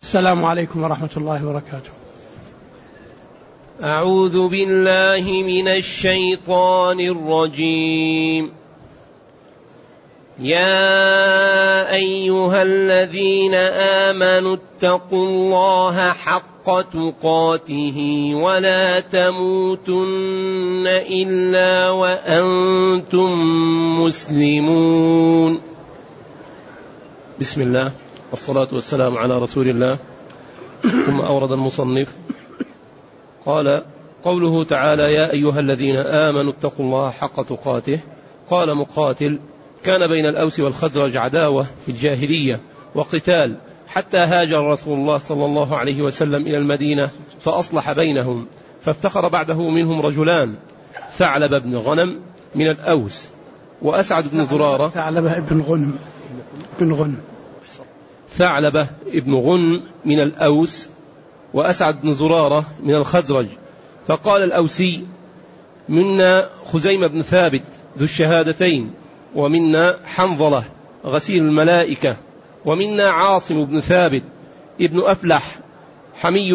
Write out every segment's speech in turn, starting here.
السلام عليكم ورحمة الله وبركاته. أعوذ بالله من الشيطان الرجيم. يا أيها الذين آمنوا اتقوا الله حق تقاته ولا تموتن إلا وأنتم مسلمون. بسم الله والصلاة والسلام على رسول الله. ثم أورد المصنف قال: قوله تعالى: يا أيها الذين آمنوا اتقوا الله حق تقاته. قال مقاتل: كان بين الأوس والخزرج عداوة في الجاهلية وقتال، حتى هاجر رسول الله صلى الله عليه وسلم إلى المدينة فأصلح بينهم، فافتخر بعده منهم رجلان: ثعلبة بن غنم من الأوس وأسعد بن زرارة. ثعلبة بن غنم من الأوس وأسعد بن زرارة من الخزرج. فقال الأوسي: منا خزيمة بن ثابت ذو الشهادتين، ومنا حنظلة غسيل الملائكة، ومنا عاصم بن ثابت ابن أفلح حمي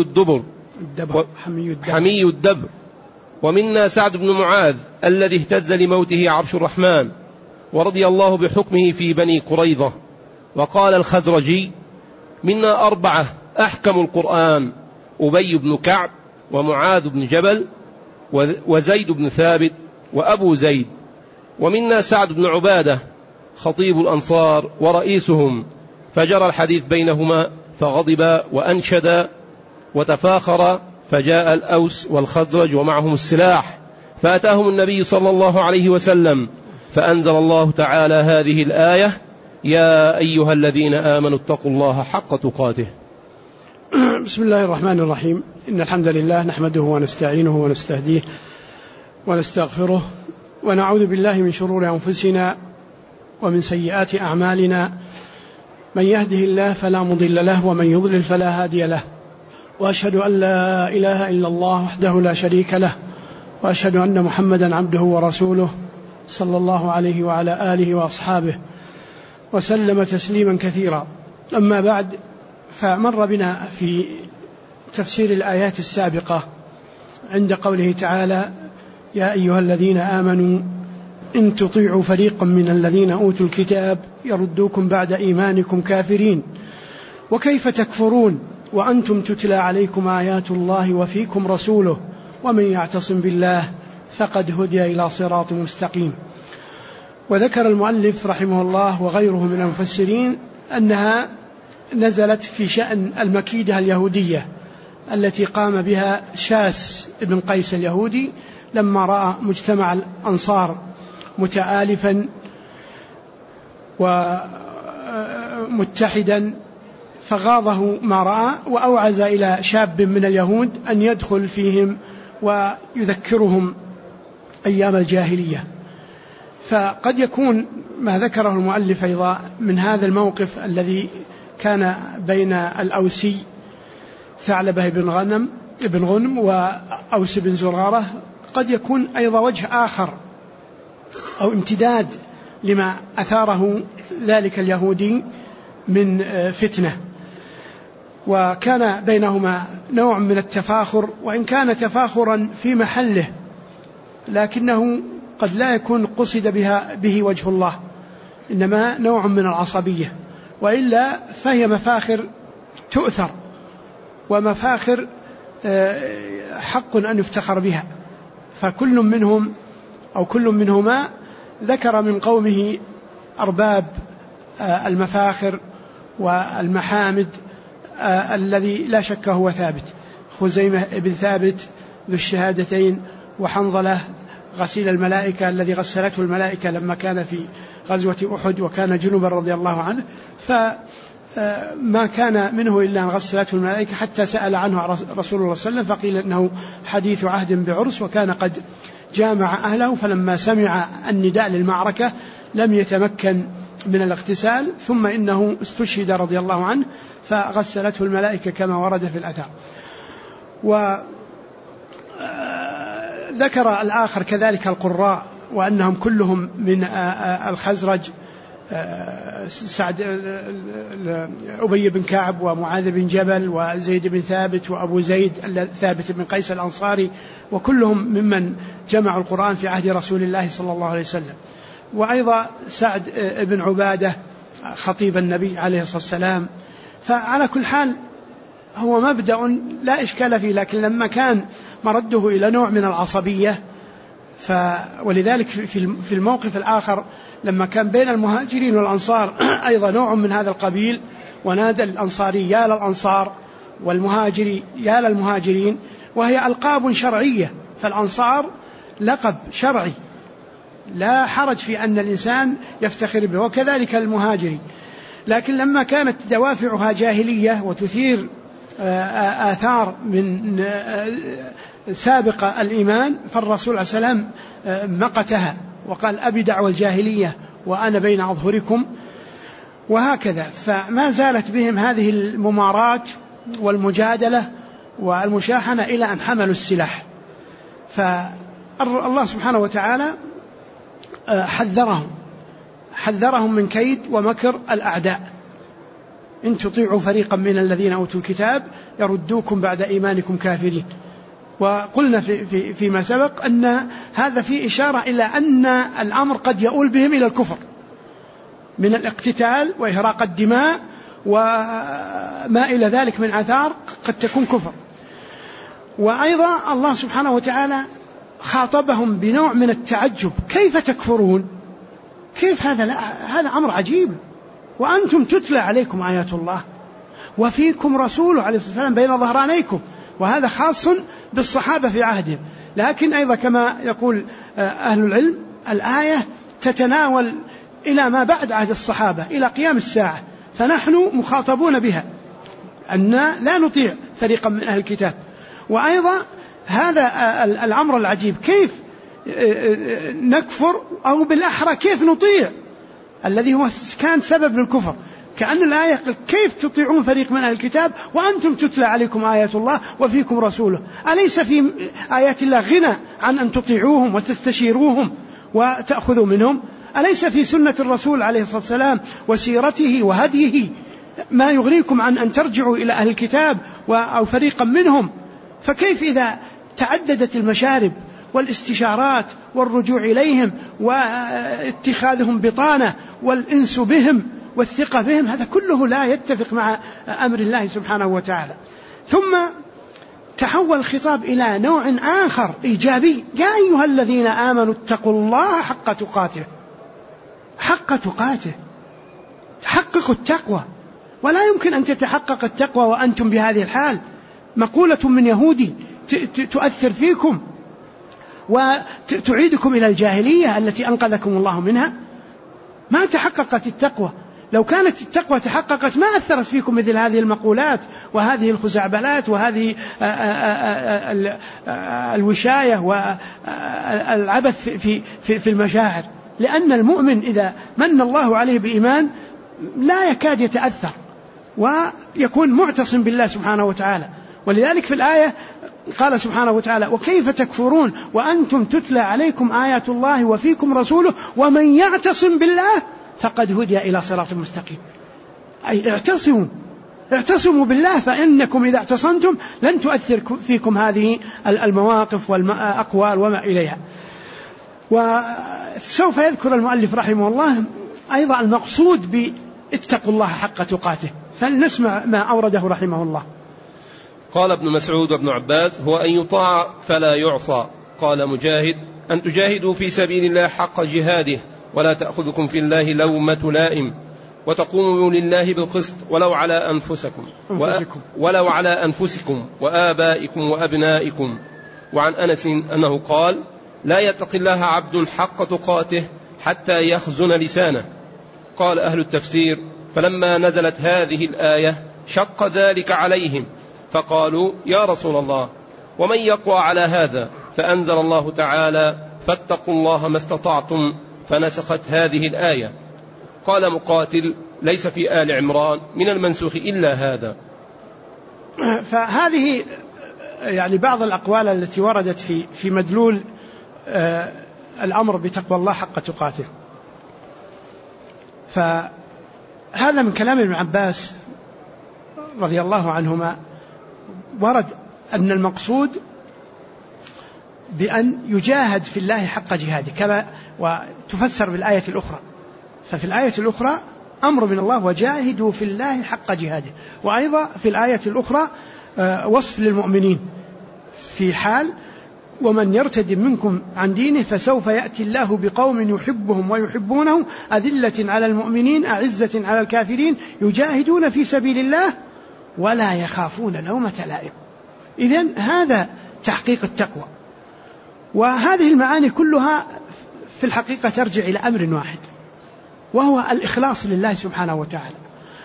الدبر، ومنا سعد بن معاذ الذي اهتز لموته عرش الرحمن، ورضي الله بحكمه في بني قريظة. وقال الخزرجي: منا 4 أحكم القرآن: أبي بن كعب، ومعاذ بن جبل، وزيد بن ثابت، وأبو زيد. ومنا سعد بن عبادة خطيب الأنصار ورئيسهم. فجرى الحديث بينهما، فغضب وأنشد وتفاخر، فجاء الأوس والخزرج ومعهم السلاح، فأتاهم النبي صلى الله عليه وسلم، فأنزل الله تعالى هذه الآية: يا أيها الذين آمنوا اتقوا الله حق تقاته. بسم الله الرحمن الرحيم. إن الحمد لله نحمده ونستعينه ونستهديه ونستغفره، ونعوذ بالله من شرور أنفسنا ومن سيئات أعمالنا. من يهده الله فلا مضل له، ومن يضلل فلا هادي له. وأشهد أن لا إله إلا الله وحده لا شريك له، وأشهد أن محمدا عبده ورسوله صلى الله عليه وعلى آله وأصحابه وسلم تسليما كثيرا. أما بعد، فمر بنا في تفسير الآيات السابقة عند قوله تعالى: يا أيها الذين آمنوا إن تطيعوا فريقا من الذين أوتوا الكتاب يردوكم بعد إيمانكم كافرين وكيف تكفرون وأنتم تتلى عليكم آيات الله وفيكم رسوله ومن يعتصم بالله فقد هدي إلى صراط مستقيم. وذكر المؤلف رحمه الله وغيره من المفسرين أنها نزلت في شأن المكيدة اليهودية التي قام بها شاس بن قيس اليهودي لما رأى مجتمع الأنصار متآلفا ومتحدا، فغاضه ما رأى، وأوعز إلى شاب من اليهود أن يدخل فيهم ويذكرهم أيام الجاهلية. فقد يكون ما ذكره المؤلف أيضا من هذا الموقف الذي كان بين الأوسي ثعلبة بن غنم وأوس بن زرارة، قد يكون أيضا وجه آخر أو امتداد لما أثاره ذلك اليهودي من فتنة. وكان بينهما نوع من التفاخر، وإن كان تفاخرا في محله، لكنه قد لا يكون قصد به وجه الله، إنما نوع من العصبية، وإلا فهي مفاخر تؤثر ومفاخر حق أن يفتخر بها. فكل منهم أو كل منهما ذكر من قومه أرباب المفاخر والمحامد الذي لا شك هو ثابت: خزيمة بن ثابت ذو الشهادتين، وحنظلة غسيل الملائكة الذي غسلته الملائكة لما كان في غزوة أحد وكان جنبا رضي الله عنه، فما كان منه إلا أن غسلته الملائكة حتى سأل عنه رسول الله صلى الله عليه وسلم، فقيل إنه حديث عهد بعرس، وكان قد جامع أهله، فلما سمع النداء للمعركة لم يتمكن من الاغتسال، ثم إنه استشهد رضي الله عنه فغسلته الملائكة كما ورد في الأثر. وذكر الآخر كذلك القراء، وأنهم كلهم من الخزرج سعد أبي بن كعب ومعاذ بن جبل وزيد بن ثابت وأبو زيد ثابت بن قيس الأنصاري، وكلهم ممن جمعوا القرآن في عهد رسول الله صلى الله عليه وسلم. وأيضا سعد بن عبادة خطيب النبي عليه الصلاة والسلام. فعلى كل حال هو مبدأ لا إشكال فيه، لكن لما كان مرده إلى نوع من العصبية، ولذلك في الموقف الآخر لما كان بين المهاجرين والأنصار أيضا نوع من هذا القبيل، ونادى الأنصاري يا للأنصار والمهاجري يا للمهاجرين، وهي ألقاب شرعية، فالأنصار لقب شرعي لا حرج في أن الإنسان يفتخر به، وكذلك المهاجري. لكن لما كانت دوافعها جاهلية وتثير آثار من سابق الإيمان، فالرسول عليه السلام مقتها وقال أبي دعوى الجاهلية وأنا بين أظهركم، وهكذا. فما زالت بهم هذه الممارات والمجادلة والمشاحنة إلى أن حملوا السلاح. فالله سبحانه وتعالى حذرهم من كيد ومكر الأعداء. إن تطيعوا فريقا من الذين أوتوا الكتاب يردوكم بعد إيمانكم كافرين. وقلنا فيما سبق أن هذا فيه إشارة إلى أن الأمر قد يؤول بهم إلى الكفر من الاقتتال وإهراق الدماء وما إلى ذلك من آثار قد تكون كفر. وأيضا الله سبحانه وتعالى خاطبهم بنوع من التعجب، كيف تكفرون؟ كيف هذا؟ لا، هذا أمر عجيب، وأنتم تتلى عليكم آيات الله وفيكم رسوله عليه الصلاة والسلام بين ظهرانيكم. وهذا خاص بالصحابة في عهدهم، لكن أيضا كما يقول أهل العلم الآية تتناول إلى ما بعد عهد الصحابة إلى قيام الساعة، فنحن مخاطبون بها أن لا نطيع فريقا من أهل الكتاب. وأيضا هذا الأمر العجيب، كيف نكفر، أو بالأحرى كيف نطيع الذي هو كان سبب للكفر. كأن الآية كيف تطيعون فريق من أهل الكتاب وأنتم تتلى عليكم آيات الله وفيكم رسوله؟ أليس في آيات الله غنى عن أن تطيعوهم وتستشيروهم وتأخذوا منهم؟ أليس في سنة الرسول عليه الصلاة والسلام وسيرته وهديه ما يغنيكم عن أن ترجعوا إلى أهل الكتاب أو فريقا منهم؟ فكيف إذا تعددت المشارب والاستشارات والرجوع إليهم واتخاذهم بطانة والإنس بهم والثقة بهم، هذا كله لا يتفق مع أمر الله سبحانه وتعالى. ثم تحول الخطاب إلى نوع آخر إيجابي، يا أيها الذين آمنوا اتقوا الله حق تقاته. حق تقاته، تحققوا التقوى، ولا يمكن أن تتحقق التقوى وأنتم بهذه الحال. مقولة من يهودي تؤثر فيكم وتعيدكم إلى الجاهلية التي أنقذكم الله منها. ما تحققت التقوى. لو كانت التقوى تحققت ما أثرت فيكم مثل هذه المقولات وهذه الخزعبلات وهذه الوشاية والعبث في المشاعر. لأن المؤمن إذا من الله عليه بإيمان لا يكاد يتأثر ويكون معتصم بالله سبحانه وتعالى. ولذلك في الآية قال سبحانه وتعالى وكيف تكفرون وأنتم تتلى عليكم آيات الله وفيكم رسوله ومن يعتصم بالله فقد هدي إلى صراط مستقيم. أي اعتصموا بالله، فإنكم إذا اعتصمتم لن تؤثر فيكم هذه المواقف والأقوال وما إليها. وسوف يذكر المؤلف رحمه الله أيضا المقصود باتقوا الله حق تقاته، فلنسمع ما أورده رحمه الله. قال ابن مسعود وابن عباس هو أن يطاع فلا يعصى. قال مجاهد أن تجاهدوا في سبيل الله حق جهاده ولا تأخذكم في الله لومة لائم وتقوموا لله بالقسط ولو على أنفسكم وآبائكم وأبنائكم. وعن أنس أنه قال لا يتقي الله عبد حق تقاته حتى يخزن لسانه. قال أهل التفسير فلما نزلت هذه الآية شق ذلك عليهم فقالوا يا رسول الله ومن يقوى على هذا؟ فأنزل الله تعالى فاتقوا الله ما استطعتم فنسخت هذه الآية. قال مقاتل ليس في آل عمران من المنسوخ إلا هذا. فهذه يعني بعض الأقوال التي وردت في مدلول الأمر بتقوى الله حق تقاته. فهذا من كلام ابن عباس رضي الله عنهما. ورد أن المقصود بأن يجاهد في الله حق جهاده، كما وتفسر بالآية الأخرى. ففي الآية الأخرى أمر من الله وجاهدوا في الله حق جهاده، وأيضا في الآية الأخرى وصف للمؤمنين في حال ومن يرتد منكم عن دينه فسوف يأتي الله بقوم يحبهم ويحبونه أذلة على المؤمنين أعزة على الكافرين يجاهدون في سبيل الله ولا يخافون لومة لائم. إذن هذا تحقيق التقوى. وهذه المعاني كلها في الحقيقة ترجع إلى أمر واحد، وهو الإخلاص لله سبحانه وتعالى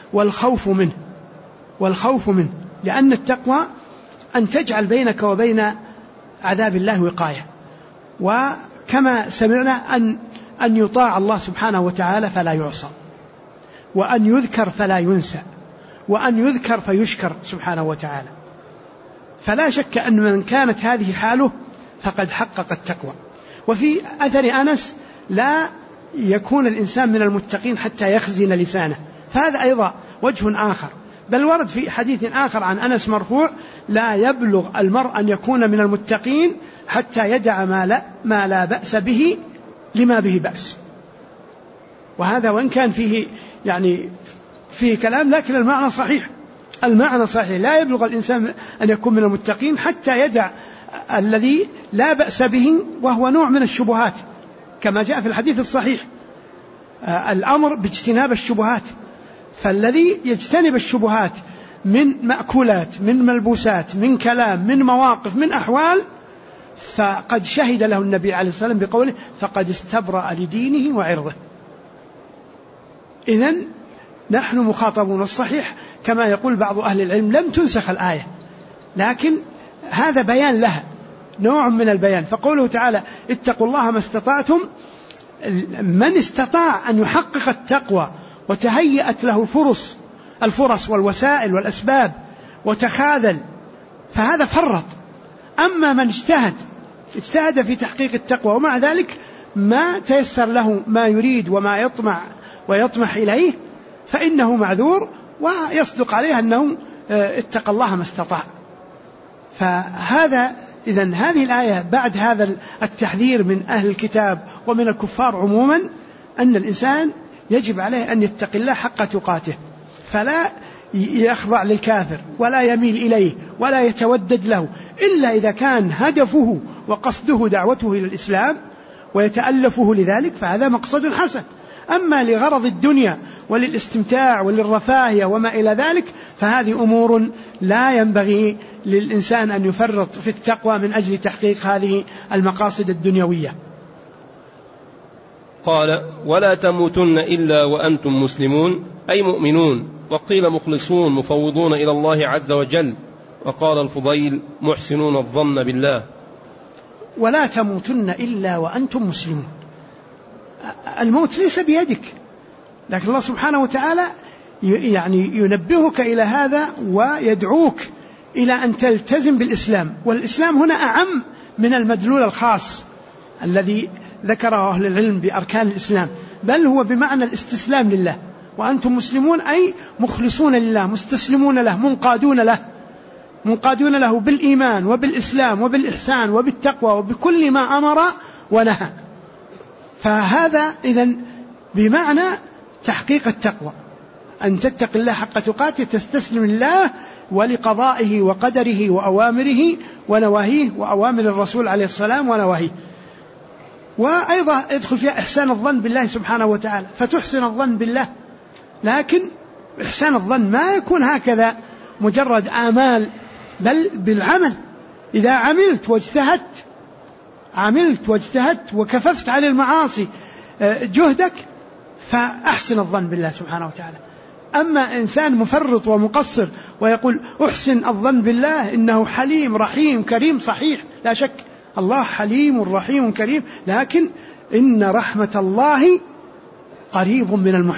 والخوف منه، لأن التقوى أن تجعل بينك وبين عذاب الله وقاية. وكما سمعنا أن يطاع الله سبحانه وتعالى فلا يعصى، وأن يذكر فلا ينسى، وأن يذكر فيشكر سبحانه وتعالى. فلا شك أن من كانت هذه حاله فقد حقق التقوى. وفي أثر أنس لا يكون الإنسان من المتقين حتى يخزن لسانه، فهذا أيضا وجه آخر. بل ورد في حديث آخر عن أنس مرفوع: لا يبلغ المرء أن يكون من المتقين حتى يدع ما لا بأس به لما به بأس. وهذا وإن كان فيه يعني فيه كلام، لكن المعنى صحيح. لا يبلغ الإنسان أن يكون من المتقين حتى يدع الذي لا بأس به، وهو نوع من الشبهات، كما جاء في الحديث الصحيح الأمر باجتناب الشبهات. فالذي يجتنب الشبهات من مأكولات، من ملبوسات، من كلام، من مواقف، من أحوال، فقد شهد له النبي عليه الصلاة والسلام بقوله: فقد استبرأ لدينه وعرضه. إذن نحن مخاطبون. الصحيح كما يقول بعض أهل العلم لم تنسخ الآية، لكن هذا بيان لها، نوع من البيان. فقوله تعالى: اتقوا الله ما استطعتم، من استطاع أن يحقق التقوى وتهيأت له الفرص والوسائل والأسباب وتخاذل، فهذا فرط. أما من اجتهد في تحقيق التقوى ومع ذلك ما تيسر له ما يريد وما يطمح إليه، فإنه معذور ويصدق عليه أنه اتقى الله ما استطاع. فهذا إذن هذه الآية بعد هذا التحذير من أهل الكتاب ومن الكفار عموما، أن الإنسان يجب عليه أن يتقي الله حق تقاته، فلا يخضع للكافر ولا يميل إليه ولا يتودد له، إلا إذا كان هدفه وقصده دعوته إلى الإسلام ويتألفه لذلك، فهذا مقصد حسن. أما لغرض الدنيا وللاستمتاع وللرفاهية وما إلى ذلك، فهذه أمور لا ينبغي للإنسان أن يفرط في التقوى من أجل تحقيق هذه المقاصد الدنيوية. قال: ولا تموتن إلا وأنتم مسلمون، أي مؤمنون، وقيل مخلصون مفوضون إلى الله عز وجل، وقال الفضيل: محسنون الظن بالله. ولا تموتن إلا وأنتم مسلمون، الموت ليس بيدك، لكن الله سبحانه وتعالى يعني ينبهك إلى هذا ويدعوك إلى أن تلتزم بالإسلام. والإسلام هنا أعم من المدلول الخاص الذي ذكره أهل العلم بأركان الإسلام، بل هو بمعنى الاستسلام لله. وأنتم مسلمون أي مخلصون لله، مستسلمون له، منقادون له بالإيمان وبالإسلام وبالإحسان وبالتقوى وبكل ما أمر ونهى. فهذا إذن بمعنى تحقيق التقوى، أن تتقي الله حق تقاته، تستسلم لله ولقضائه وقدره وأوامره ونواهيه، وأوامر الرسول عليه السلام ونواهيه. وأيضا يدخل فيها إحسان الظن بالله سبحانه وتعالى، فتحسن الظن بالله، لكن إحسان الظن ما يكون هكذا مجرد آمال، بل بالعمل. إذا عملت واجتهدت وكففت عن المعاصي جهدك، فأحسن الظن بالله سبحانه وتعالى. أما إنسان مفرط ومقصر ويقول أحسن الظن بالله إنه حليم رحيم كريم، صحيح لا شك الله حليم رحيم كريم، لكن إن رحمة الله قريب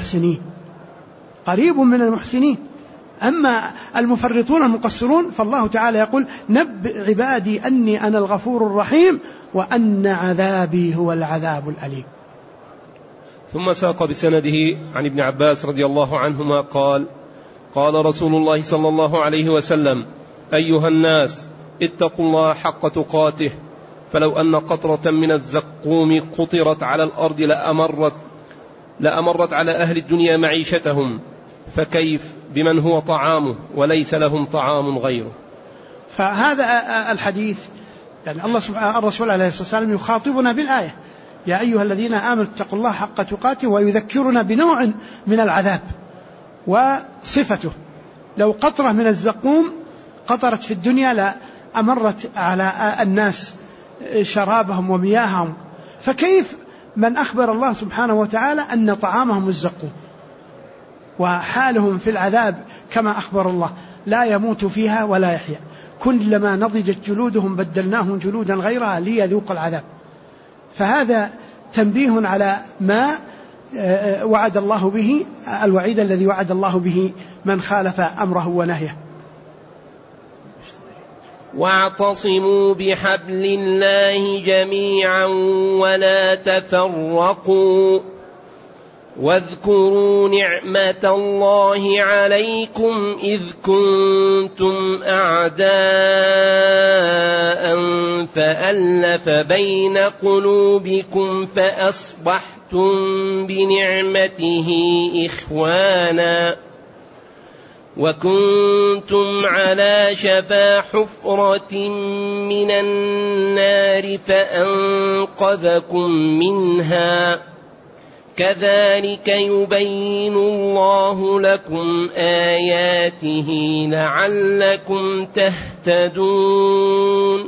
من المحسنين. أما المفرطون المقصرون فالله تعالى يقول: نبئ عبادي أني أنا الغفور الرحيم وأن عذابي هو العذاب الأليم. ثم ساق بسنده عن ابن عباس رضي الله عنهما قال: قال رسول الله صلى الله عليه وسلم: أيها الناس اتقوا الله حق تقاته، فلو أن قطرة من الزقوم قطرت على الأرض لأمرت على أهل الدنيا معيشتهم، فكيف بمن هو طعامه وليس لهم طعام غيره. فهذا الحديث يعني الرسول عليه الصلاة والسلام يخاطبنا بالآية: يا أيها الذين آمنوا اتقوا الله حق تقاته، ويذكرنا بنوع من العذاب وصفته. لو قطرة من الزقوم قطرت في الدنيا لأمرت على الناس شرابهم ومياههم، فكيف من أخبر الله سبحانه وتعالى أن طعامهم الزقوم، وحالهم في العذاب كما أخبر الله: لا يموت فيها ولا يحيا، كلما نضجت جلودهم بدلناهم جلودا غيرها ليذوق العذاب. فهذا تنبيه على ما وعد الله به، الوعيد الذي وعد الله به من خالف أمره ونهيه. واعتصموا بحبل الله جميعا ولا تفرقوا، واذكروا نعمة الله عليكم إذ كنتم أعداء فألف بين قلوبكم فأصبحتم بنعمته إخوانا، وكنتم على شفا حفرة من النار فأنقذكم منها، كذلك يبين الله لكم آياته لعلكم تهتدون.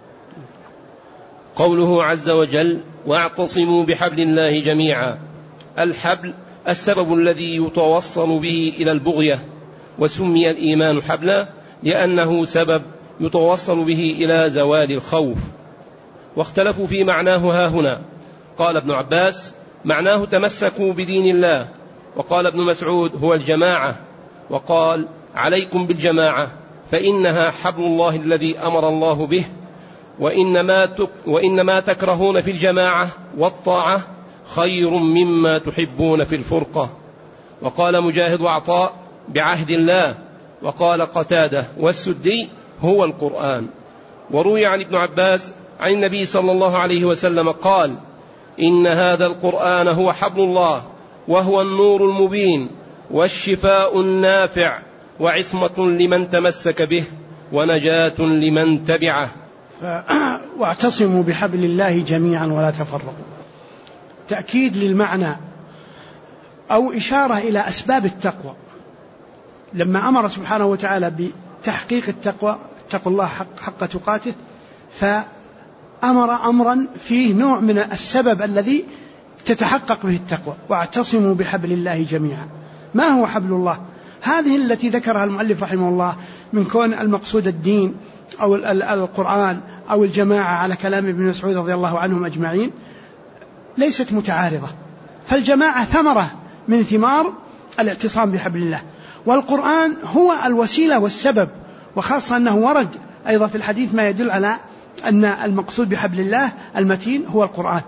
قوله عز وجل: واعتصموا بحبل الله جميعا. الحبل السبب الذي يتوصل به إلى البغية، وسمي الإيمان حبلا لأنه سبب يتوصل به إلى زوال الخوف. واختلفوا في معناه هاهنا. قال ابن عباس: معناه تمسكوا بدين الله. وقال ابن مسعود: هو الجماعة. وقال: عليكم بالجماعة فإنها حبل الله الذي أمر الله به، وإنما تكرهون في الجماعة والطاعة خير مما تحبون في الفرقة. وقال مجاهد وعطاء: بعهد الله. وقال قتادة والسدي: هو القرآن. وروي عن ابن عباس عن النبي صلى الله عليه وسلم قال: إن هذا القرآن هو حبل الله، وهو النور المبين، والشفاء النافع، وعصمة لمن تمسك به، ونجاة لمن تبعه. واعتصموا بحبل الله جميعا ولا تفرقوا، تأكيد للمعنى أو إشارة إلى أسباب التقوى. لما أمر سبحانه وتعالى بتحقيق التقوى، اتقوا الله حق تقاته، فأمر أمرا فيه نوع من السبب الذي تتحقق به التقوى. واعتصموا بحبل الله جميعا. ما هو حبل الله؟ هذه التي ذكرها المؤلف رحمه الله من كون المقصود الدين أو القرآن أو الجماعة على كلام ابن مسعود رضي الله عنهم أجمعين ليست متعارضة، فالجماعة ثمرة من ثمار الاعتصام بحبل الله، والقرآن هو الوسيلة والسبب، وخاصة أنه ورد أيضا في الحديث ما يدل على أن المقصود بحبل الله المتين هو القرآن.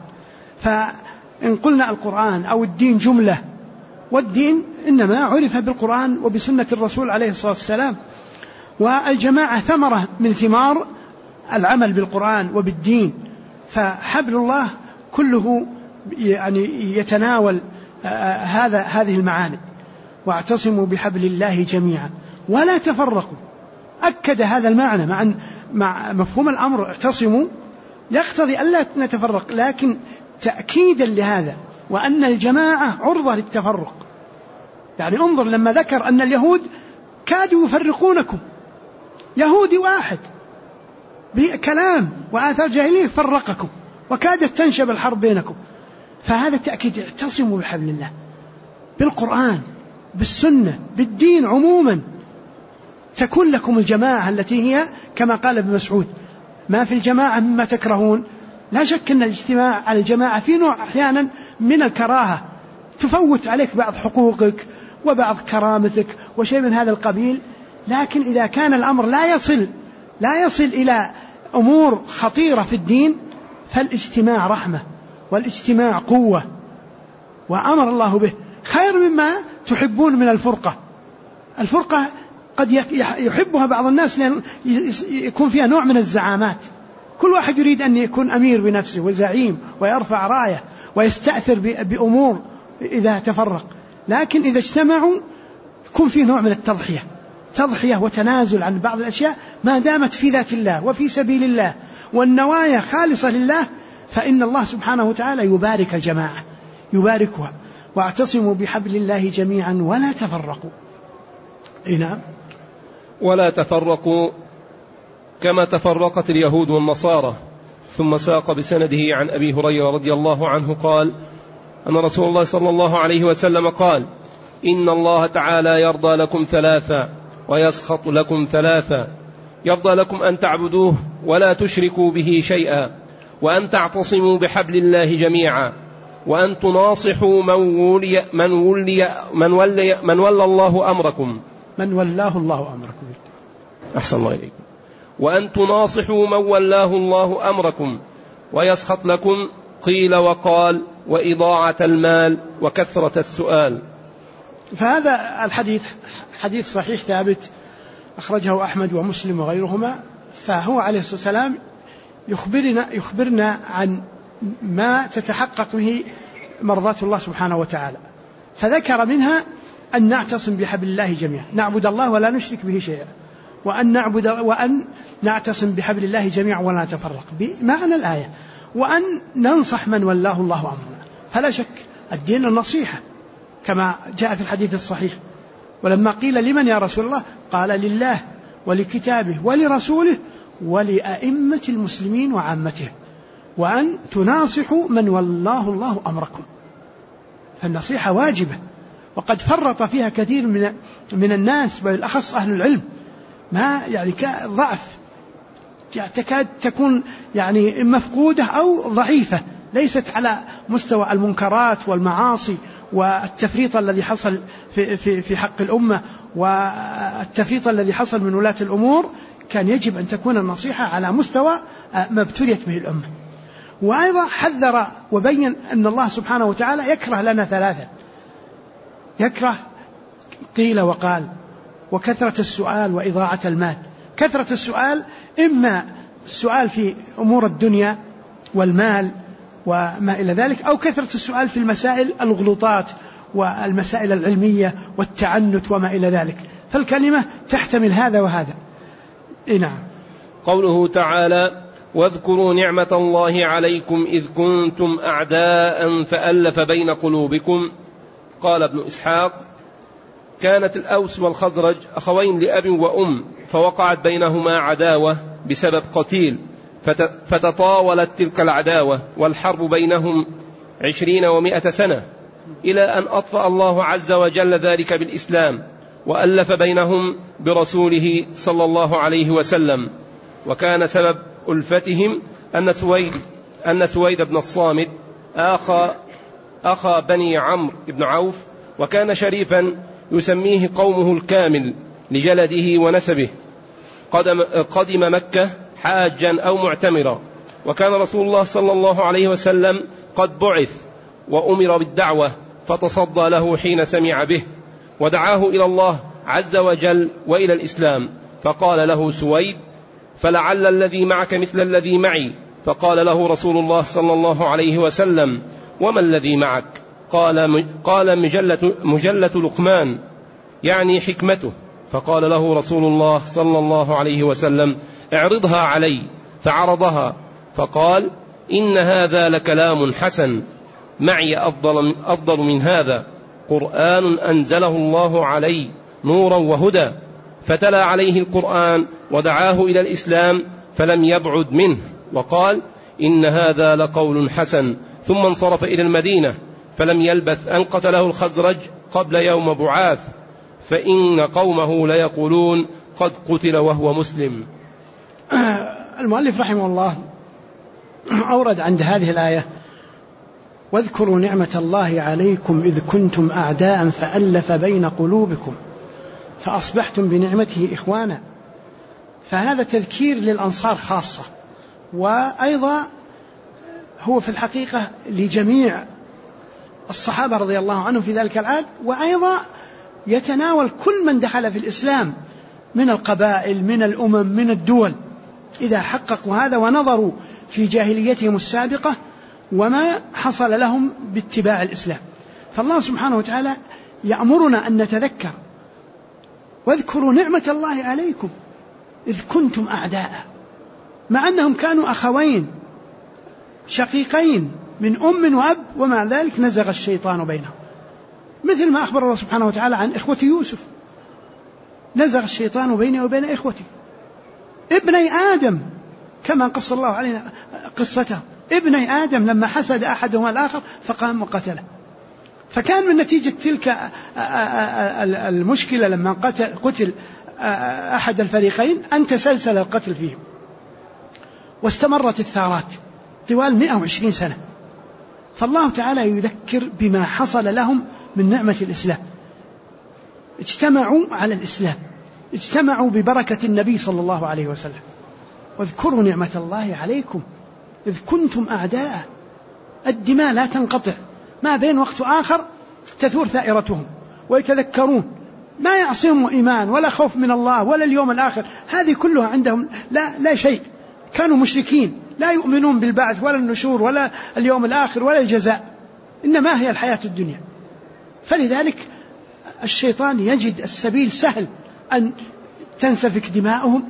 فإن قلنا القرآن أو الدين جملة، والدين إنما عرف بالقرآن وبسنة الرسول عليه الصلاة والسلام، والجماعة ثمرة من ثمار العمل بالقرآن وبالدين. فحبل الله كله يعني يتناول هذه المعاني. واعتصموا بحبل الله جميعا ولا تفرقوا، أكد هذا المعنى مع مفهوم الأمر اعتصموا يقتضي ألا نتفرق، لكن تأكيدا لهذا وأن الجماعة عرضة للتفرق. يعني انظر لما ذكر أن اليهود كادوا يفرقونكم، يهودي واحد بكلام وآثار جاهلية فرقكم وكادت تنشب الحرب بينكم. فهذا تأكيد اعتصموا بحبل الله، بالقرآن، بالسنة، بالدين عموما، تكون لكم الجماعة التي هي كما قال ابن مسعود: ما في الجماعة مما تكرهون. لا شك أن الاجتماع على الجماعة في نوع أحيانا من الكراهة، تفوت عليك بعض حقوقك وبعض كرامتك وشيء من هذا القبيل، لكن إذا كان الأمر لا يصل إلى أمور خطيرة في الدين، فالاجتماع رحمة والاجتماع قوة. وأمر الله به خير مما تحبون من الفرقة. الفرقة قد يحبها بعض الناس لأن يكون فيها نوع من الزعامات، كل واحد يريد أن يكون أمير بنفسه وزعيم ويرفع راية ويستأثر بأمور إذا تفرق. لكن إذا اجتمعوا يكون فيه نوع من تضحية وتنازل عن بعض الأشياء ما دامت في ذات الله وفي سبيل الله والنوايا خالصة لله، فإن الله سبحانه وتعالى يبارك الجماعة، يباركها. واعتصموا بحبل الله جميعا ولا تفرقوا. نعم. ولا تفرقوا كما تفرقت اليهود والنصارى. ثم ساق بسنده عن أبي هريرة رضي الله عنه قال أن رسول الله صلى الله عليه وسلم قال: إن الله تعالى يرضى لكم ثلاثا ويسخط لكم ثلاثا: يرضى لكم أن تعبدوه ولا تشركوا به شيئا، وأن تعتصموا بحبل الله جميعا، وأن تناصحوا من ولى الله أمركم. من ولاه الله أمركم. أحسن الله إليكم. وأن تناصحوا من ولاه الله أمركم، ويسخط لكم قيل وقال وإضاعة المال وكثرة السؤال. فهذا الحديث حديث صحيح ثابت أخرجه أحمد ومسلم وغيرهما. فهو عليه الصلاة والسلام يخبرنا عن ما تتحقق به مرضاة الله سبحانه وتعالى، فذكر منها أن نعتصم بحبل الله جميعا، نعبد الله ولا نشرك به شيئا، وأن نعتصم بحبل الله جميعا ولا نتفرق بمعنى الآية، وأن ننصح من ولاه الله أمرنا. فلا شك الدين النصيحة كما جاء في الحديث الصحيح. ولما قيل لمن يا رسول الله قال لله ولكتابه ولرسوله ولأئمة المسلمين وعامته، وأن تناصحوا من ولاه الله أمركم. فالنصيحة واجبة، وقد فرط فيها كثير من الناس بالأخص أهل العلم، ما يعني ضعف تكاد تكون يعني مفقودة أو ضعيفة، ليست على مستوى المنكرات والمعاصي والتفريط الذي حصل في حق الأمة والتفريط الذي حصل من ولاة الأمور. كان يجب أن تكون النصيحة على مستوى ما ابتليت به الأمة. وأيضا حذر وبين أن الله سبحانه وتعالى يكره لنا ثلاثة: يكره قيل وقال، وكثرة السؤال، وإضاعة المال. كثرة السؤال إما السؤال في أمور الدنيا والمال وما إلى ذلك، أو كثرة السؤال في المسائل الغلطات والمسائل العلمية والتعنت وما إلى ذلك. فالكلمة تحتمل هذا وهذا. نعم. قوله تعالى: واذكروا نعمة الله عليكم إذ كنتم أعداء فألف بين قلوبكم. قال ابن إسحاق: كانت الأوس والخزرج أخوين لأب وأم، فوقعت بينهما عداوة بسبب قتيل، فتطاولت تلك العداوة والحرب بينهم 20 و100 سنة، إلى أن أطفأ الله عز وجل ذلك بالإسلام، وألف بينهم برسوله صلى الله عليه وسلم. وكان سبب ألفتهم أن سويد بن الصامت أخا بني عمرو بن عوف، وكان شريفا يسميه قومه الكامل لجلده ونسبه، قدم مكة حاجا أو معتمرا، وكان رسول الله صلى الله عليه وسلم قد بعث وأمر بالدعوة، فتصدى له حين سمع به، ودعاه إلى الله عز وجل وإلى الإسلام. فقال له سويد: فلعل الذي معك مثل الذي معي. فقال له رسول الله صلى الله عليه وسلم: وما الذي معك؟ قال مجلة لقمان، يعني حكمته. فقال له رسول الله صلى الله عليه وسلم: اعرضها علي. فعرضها، فقال: إن هذا لكلام حسن، معي أفضل من هذا، قرآن أنزله الله علي نورا وهدى. فتلا عليه القرآن ودعاه إلى الإسلام، فلم يبعد منه، وقال: إن هذا لقول حسن. ثم انصرف إلى المدينة، فلم يلبث أن قتله الخزرج قبل يوم بعاث، فإن قومه ليقولون قد قتل وهو مسلم. المؤلف رحمه الله أورد عند هذه الآية: واذكروا نعمة الله عليكم إذ كنتم أعداء فألف بين قلوبكم فأصبحتم بنعمته إخوانا. فهذا تذكير للأنصار خاصة، وأيضا هو في الحقيقة لجميع الصحابة رضي الله عنهم في ذلك العهد، وأيضا يتناول كل من دخل في الإسلام من القبائل من الأمم من الدول، إذا حققوا هذا ونظروا في جاهليتهم السابقة وما حصل لهم باتباع الإسلام. فالله سبحانه وتعالى يأمرنا أن نتذكر واذكروا نعمة الله عليكم إذ كنتم أعداء، مع أنهم كانوا أخوين شقيقين من أم وأب، ومع ذلك نزغ الشيطان بينهم، مثل ما أخبر الله سبحانه وتعالى عن إخوة يوسف، نزغ الشيطان بيني وبين إخوتي ابني آدم، كما قص الله علينا قصته، ابني آدم لما حسد أحدهما الآخر فقام وقتله. فكان من نتيجة تلك المشكلة لما قتل أحد الفريقين أن تسلسل القتل فيهم، واستمرت الثارات طوال 120 سنة. فالله تعالى يذكر بما حصل لهم من نعمة الإسلام، اجتمعوا على الإسلام، اجتمعوا ببركة النبي صلى الله عليه وسلم. واذكروا نعمة الله عليكم إذ كنتم أعداء، الدماء لا تنقطع، ما بين وقت آخر تثور ثائرتهم ويتذكرون، ما يعصيهم إيمان ولا خوف من الله ولا اليوم الآخر، هذه كلها عندهم لا شيء، كانوا مشركين لا يؤمنون بالبعث ولا النشور ولا اليوم الآخر ولا الجزاء، إنما هي الحياة الدنيا. فلذلك الشيطان يجد السبيل سهل أن تنسفك دماؤهم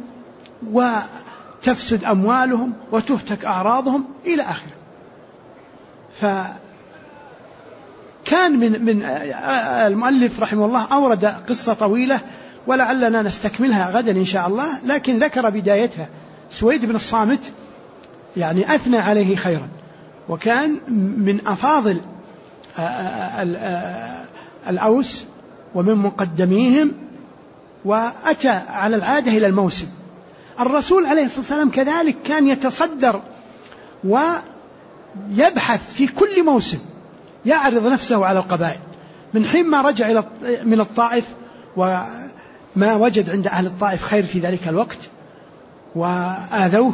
وتفسد أموالهم وتهتك أعراضهم إلى آخره. فكان من المؤلف رحمه الله أورد قصة طويلة ولعلنا نستكملها غدا إن شاء الله، لكن ذكر بدايتها. سويد بن الصامت يعني أثنى عليه خيرا، وكان من أفاضل الأوس ومن مقدميهم، وأتى على العادة إلى الموسم. الرسول عليه الصلاة والسلام كذلك كان يتصدر ويبحث في كل موسم، يعرض نفسه على القبائل، من حين ما رجع من الطائف وما وجد عند أهل الطائف خير في ذلك الوقت وآذوه،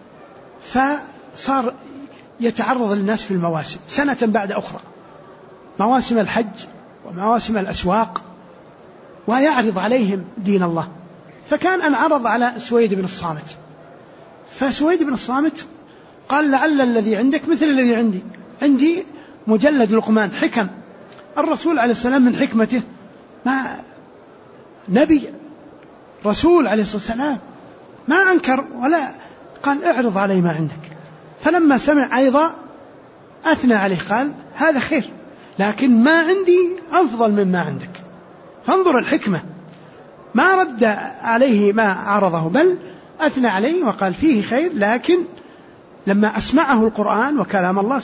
فصار يتعرض للناس في المواسم سنة بعد أخرى، مواسم الحج ومواسم الأسواق، ويعرض عليهم دين الله. فكان أن عرض على سويد بن الصامت، فسويد بن الصامت قال لعل الذي عندك مثل الذي عندي مجلد لقمان حكم. الرسول عليه السلام من حكمته، ما نبي رسول عليه الصلاة والسلام ما أنكر ولا قال اعرض علي ما عندك. فلما سمع أيضا أثنى عليه، قال هذا خير لكن ما عندي أفضل مما عندك. فانظر الحكمة، ما رد عليه ما عرضه، بل أثنى عليه وقال فيه خير، لكن لما أسمعه القرآن وكلام الله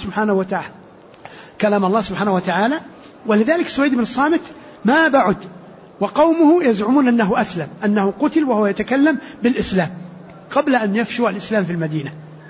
سبحانه وتعالى ولذلك سويد بن الصامت ما بعد، وقومه يزعمون أنه أسلم، أنه قتل وهو يتكلم بالإسلام قبل أن يفشو الإسلام في المدينة.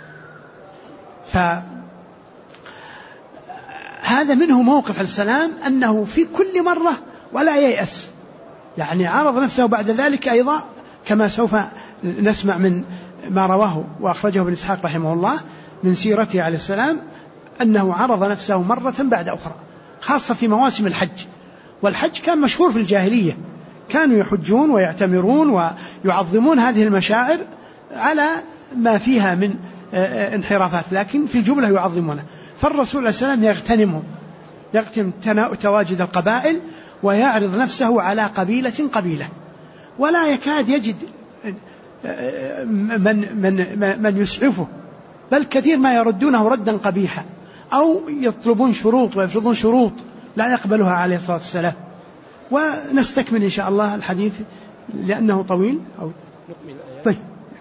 فهذا منه موقف السلام أنه في كل مرة ولا ييأس، يعني عرض نفسه بعد ذلك أيضا، كما سوف نسمع من ما رواه وأخرجه ابن إسحاق رحمه الله من سيرته عليه السلام، أنه عرض نفسه مرة بعد أخرى، خاصة في مواسم الحج. والحج كان مشهور في الجاهلية، كانوا يحجون ويعتمرون ويعظمون هذه المشاعر على ما فيها من انحرافات، لكن في الجملة يعظمونه. فالرسول عليه السلام يغتنم تواجد القبائل ويعرض نفسه على قبيلة، ولا يكاد يجد من يسعفه، بل كثير ما يردونه ردا قبيحا أو يطلبون شروط ويفرضون شروط لا يقبلها عليه الصلاة والسلام. ونستكمل إن شاء الله الحديث لأنه طويل. طيب.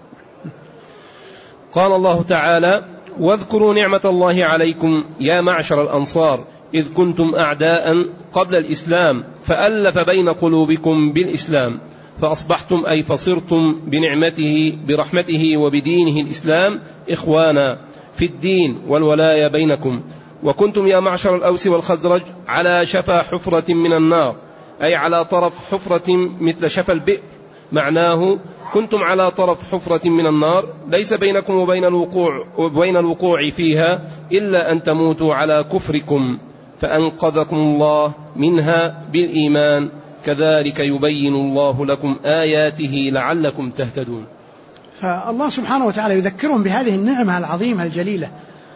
قال الله تعالى: واذكروا نعمة الله عليكم يا معشر الأنصار إذ كنتم أعداء قبل الإسلام فألف بين قلوبكم بالإسلام فأصبحتم أي فصرتم بنعمته برحمته وبدينه الإسلام إخوانا في الدين والولاية بينكم. وكنتم يا معشر الأوس والخزرج على شفا حفرة من النار، أي على طرف حفرة مثل شفا البئر، معناه كنتم على طرف حفرة من النار ليس بينكم وبين الوقوع فيها إلا أن تموتوا على كفركم، فأنقذكم الله منها بالإيمان كذلك يبين الله لكم آياته لعلكم تهتدون. فالله سبحانه وتعالى يذكرهم بهذه النعمة العظيمة الجليلة،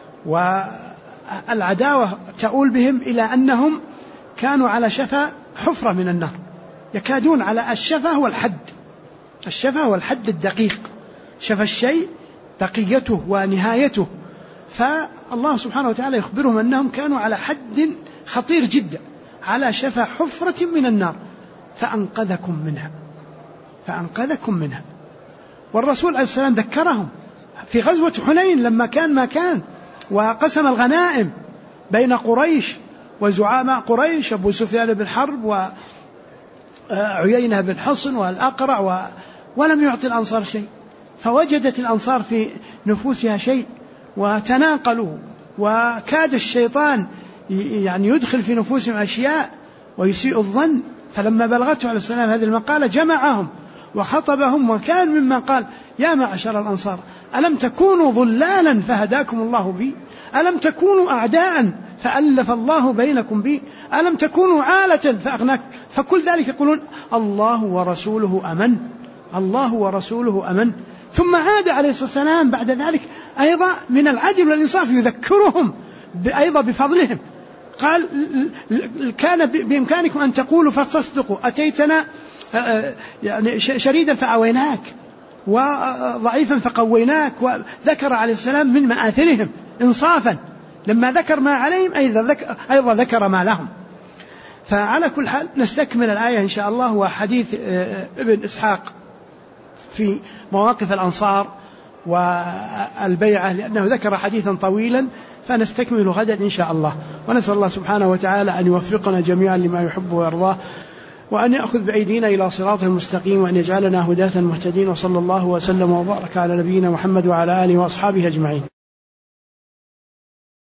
والعداوة تؤول بهم إلى أنهم كانوا على شفا حفرة من النار، يكادون على الشفا هو الحد، الشفا هو الحد الدقيق، شفا الشيء بقيته ونهايته. فالله سبحانه وتعالى يخبرهم أنهم كانوا على حد خطير جدا، على شفا حفرة من النار فأنقذكم منها، فأنقذكم منها. والرسول عليه السلام ذكرهم في غزوة حنين لما كان ما كان، وقسم الغنائم بين قريش وزعماء قريش، أبو سفيان بن حرب وعيينة بن حصن والأقرع، ولم يعطي الأنصار شيء، فوجدت الأنصار في نفوسها شيء وتناقلوا، وكاد الشيطان يعني يدخل في نفوسهم أشياء ويسيء الظن. فلما بلغته عليه السلام هذه المقالة جمعهم وخطبهم، وكان مما قال: يا معشر الأنصار ألم تكونوا ضلالا فهداكم الله بي؟ ألم تكونوا أعداء فألف الله بينكم بي؟ ألم تكونوا عالة فأغناك؟ فكل ذلك يقولون: الله ورسوله أمن، الله ورسوله أمن. ثم عاد عليه الصلاة والسلام بعد ذلك أيضا من العدل والإنصاف يذكرهم أيضا بفضلهم، قال: كان بإمكانكم أن تقولوا فتصدقوا، أتيتنا يعني شريدا فأويناك وضعيفا فقويناك. وذكر عليه السلام من مآثرهم إنصافا، لما ذكر ما عليهم أيضا ذكر ما لهم. فعلى كل حال نستكمل الآية إن شاء الله، وحديث ابن إسحاق في مواقف الأنصار والبيعة، لأنه ذكر حديثا طويلا، فنستكمل غدا إن شاء الله. ونسأل الله سبحانه وتعالى أن يوفقنا جميعا لما يحب ويرضاه، وأن يأخذ بأيدينا إلى صراط المستقيم، وأن يجعلنا هداة مهتدين. وصلى الله وسلم وبارك على نبينا محمد وعلى آله وأصحابه أجمعين.